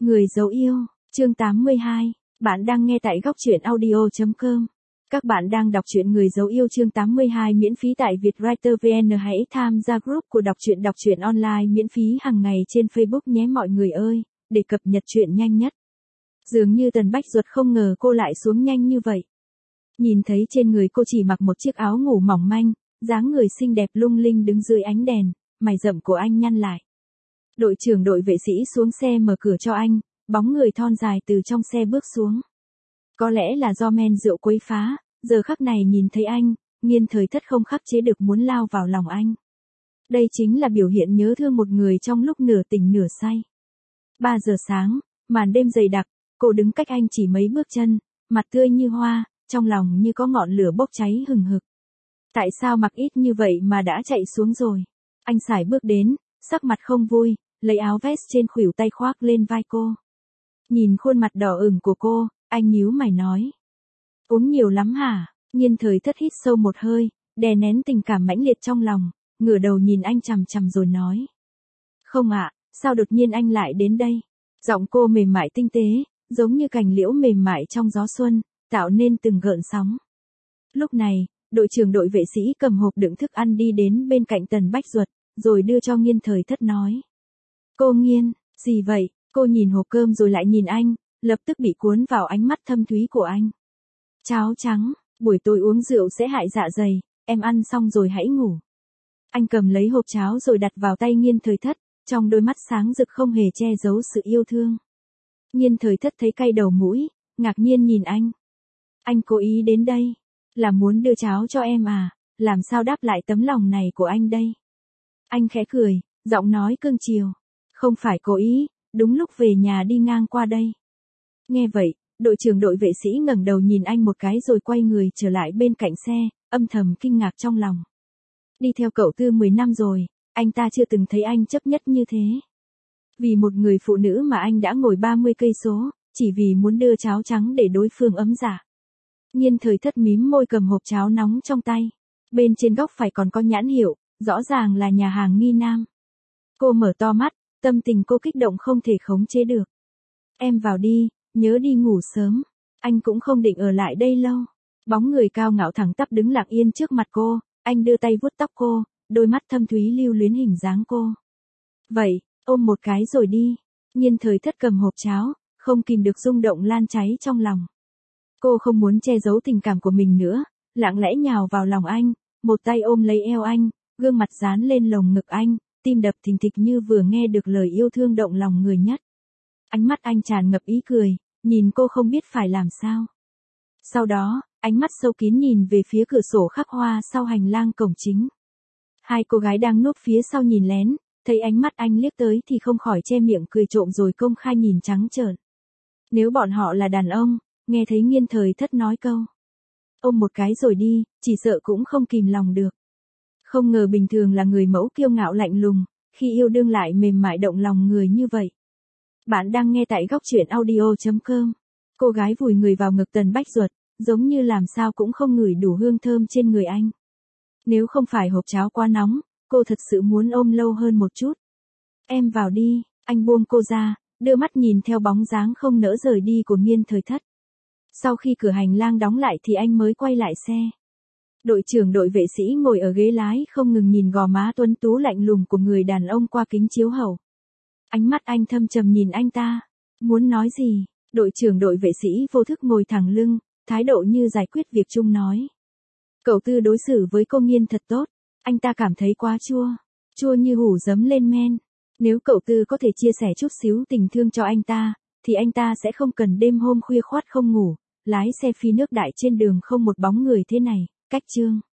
Người dấu yêu, chương 82, bạn đang nghe tại góc truyện audio.com. Các bạn đang đọc truyện Người dấu yêu chương 82 miễn phí tại Vietwriter VN. Hãy tham gia group của đọc truyện online miễn phí hàng ngày trên Facebook nhé mọi người ơi, để cập nhật truyện nhanh nhất. Dường như Tần Bách Duật không ngờ cô lại xuống nhanh như vậy. Nhìn thấy trên người cô chỉ mặc một chiếc áo ngủ mỏng manh, dáng người xinh đẹp lung linh đứng dưới ánh đèn, mày rậm của anh nhăn lại. Đội trưởng đội vệ sĩ xuống xe mở cửa cho anh, bóng người thon dài từ trong xe bước xuống. Có lẽ là do men rượu quấy phá, giờ khắc này nhìn thấy anh, Nghiên Thời Thất không khắc chế được muốn lao vào lòng anh. Đây chính là biểu hiện nhớ thương một người trong lúc nửa tỉnh nửa say. 3 giờ sáng, màn đêm dày đặc, cô đứng cách anh chỉ mấy bước chân, mặt tươi như hoa, trong lòng như có ngọn lửa bốc cháy hừng hực. Tại sao mặc ít như vậy mà đã chạy xuống rồi? Anh sải bước đến, sắc mặt không vui, lấy áo vest trên khuỷu tay khoác lên vai cô. Nhìn khuôn mặt đỏ ửng của cô, anh nhíu mày nói. Uống nhiều lắm hả? Nghiên Thời Thất hít sâu một hơi, đè nén tình cảm mãnh liệt trong lòng, ngửa đầu nhìn anh chằm chằm rồi nói. Không ạ, sao đột nhiên anh lại đến đây? Giọng cô mềm mại tinh tế, giống như cành liễu mềm mại trong gió xuân, tạo nên từng gợn sóng. Lúc này, đội trưởng đội vệ sĩ cầm hộp đựng thức ăn đi đến bên cạnh Tần Bách Duật, rồi đưa cho Nghiên Thời Thất nói. Cô Nghiên, gì vậy? Cô nhìn hộp cơm rồi lại nhìn anh, lập tức bị cuốn vào ánh mắt thâm thúy của anh. Cháo trắng, buổi tối uống rượu sẽ hại dạ dày, em ăn xong rồi hãy ngủ. Anh cầm lấy hộp cháo rồi đặt vào tay Nghiên Thời Thất, trong đôi mắt sáng rực không hề che giấu sự yêu thương. Nghiên Thời Thất thấy cay đầu mũi, ngạc nhiên nhìn anh. Anh cố ý đến đây, là muốn đưa cháo cho em à, làm sao đáp lại tấm lòng này của anh đây? Anh khẽ cười, giọng nói cương chiều. Không phải cố ý, đúng lúc về nhà đi ngang qua đây. Nghe vậy, đội trưởng đội vệ sĩ ngẩng đầu nhìn anh một cái rồi quay người trở lại bên cạnh xe, âm thầm kinh ngạc trong lòng. Đi theo cậu Tư 10 năm rồi, anh ta chưa từng thấy anh chấp nhất như thế. Vì một người phụ nữ mà anh đã ngồi 30 cây số, chỉ vì muốn đưa cháo trắng để đối phương ấm dạ. Nghiên Thời Thất mím môi cầm hộp cháo nóng trong tay. Bên trên góc phải còn có nhãn hiệu, rõ ràng là nhà hàng Nghi Nam. Cô mở to mắt, tâm tình cô kích động không thể khống chế được. Em vào đi, nhớ đi ngủ sớm. Anh cũng không định ở lại đây lâu. Bóng người cao ngạo thẳng tắp đứng lặng yên trước mặt cô, anh đưa tay vuốt tóc cô, đôi mắt thâm thúy lưu luyến hình dáng cô. Vậy, ôm một cái rồi đi. Nghiên Thời Thất cầm hộp cháo, không kìm được rung động lan cháy trong lòng. Cô không muốn che giấu tình cảm của mình nữa, lặng lẽ nhào vào lòng anh, một tay ôm lấy eo anh, gương mặt dán lên lồng ngực anh, tim đập thình thịch như vừa nghe được lời yêu thương động lòng người nhất. Ánh mắt anh tràn ngập ý cười, nhìn cô không biết phải làm sao. Sau đó, ánh mắt sâu kín nhìn về phía cửa sổ khắc hoa sau hành lang cổng chính. Hai cô gái đang núp phía sau nhìn lén, thấy ánh mắt anh liếc tới thì không khỏi che miệng cười trộm rồi công khai nhìn trắng trợn. Nếu bọn họ là đàn ông, nghe thấy Nghiên Thời Thất nói câu ôm một cái rồi đi, chỉ sợ cũng không kìm lòng được. Không ngờ bình thường là người mẫu kiêu ngạo lạnh lùng, khi yêu đương lại mềm mại động lòng người như vậy. Bạn đang nghe tại góc truyện audio.com. Cô gái vùi người vào ngực Tần Bách Duật, giống như làm sao cũng không ngửi đủ hương thơm trên người anh. Nếu không phải hộp cháo quá nóng, cô thật sự muốn ôm lâu hơn một chút. Em vào đi, anh buông cô ra, đưa mắt nhìn theo bóng dáng không nỡ rời đi của Nghiên Thời Thất. Sau khi cửa hành lang đóng lại thì anh mới quay lại xe. Đội trưởng đội vệ sĩ ngồi ở ghế lái không ngừng nhìn gò má tuấn tú lạnh lùng của người đàn ông qua kính chiếu hậu. Ánh mắt anh thâm trầm nhìn anh ta. Muốn nói gì? Đội trưởng đội vệ sĩ vô thức ngồi thẳng lưng, thái độ như giải quyết việc chung nói. Cậu Tư đối xử với cô Nghiên thật tốt. Anh ta cảm thấy quá chua. Chua như hủ giấm lên men. Nếu cậu Tư có thể chia sẻ chút xíu tình thương cho anh ta, thì anh ta sẽ không cần đêm hôm khuya khoắt không ngủ, lái xe phi nước đại trên đường không một bóng người thế này. Cách chương.